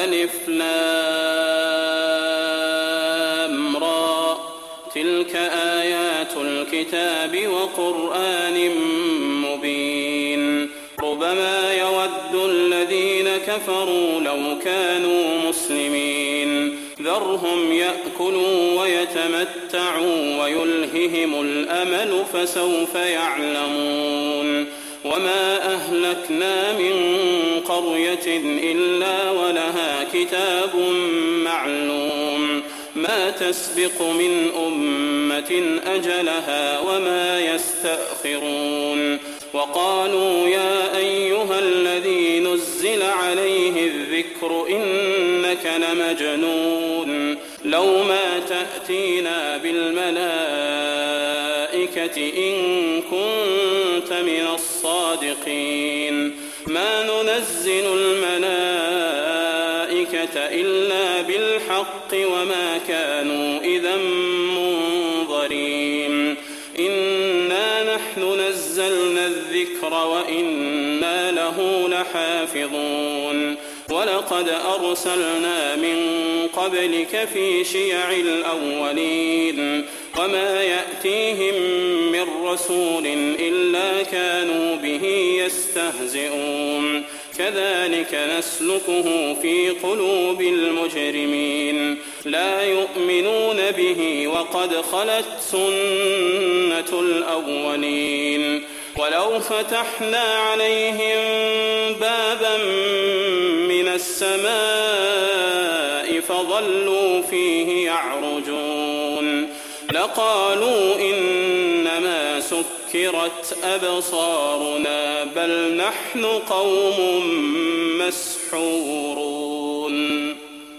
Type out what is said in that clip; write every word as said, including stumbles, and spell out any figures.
ألف لام را تلك آيات الكتاب وقرآن مبين ربما يود الذين كفروا لو كانوا مسلمين ذرهم يأكلوا ويتمتعوا ويلههم الأمل فسوف يعلمون وما أهلكنا من قرية إلا ولها كتاب معلوم ما تسبق من أمة أجلها وما يستأخرون وقالوا يا أيها الذي نزل عليه الذكر إنك لمجنون لو ما تأتينا بالملائكة إن كنت من الصادقين ما ننزل الملائكة إلا بالحق وما كانوا إذا منظرين إنا نحن نزلنا الذكر وإنا له لحافظون ولقد أرسلنا من قبلك في شيع الأولين وما يأتيهم من رسول إلا كانوا به يستهزئون كذلك نسلكه في قلوب المجرمين لا يؤمنون به وقد خلت سنة الأولين ولو فتحنا عليهم بابا من السماء فظلوا فيه يعرجون لقالوا إنما سكرت أبصارنا بل نحن قوم مسحورون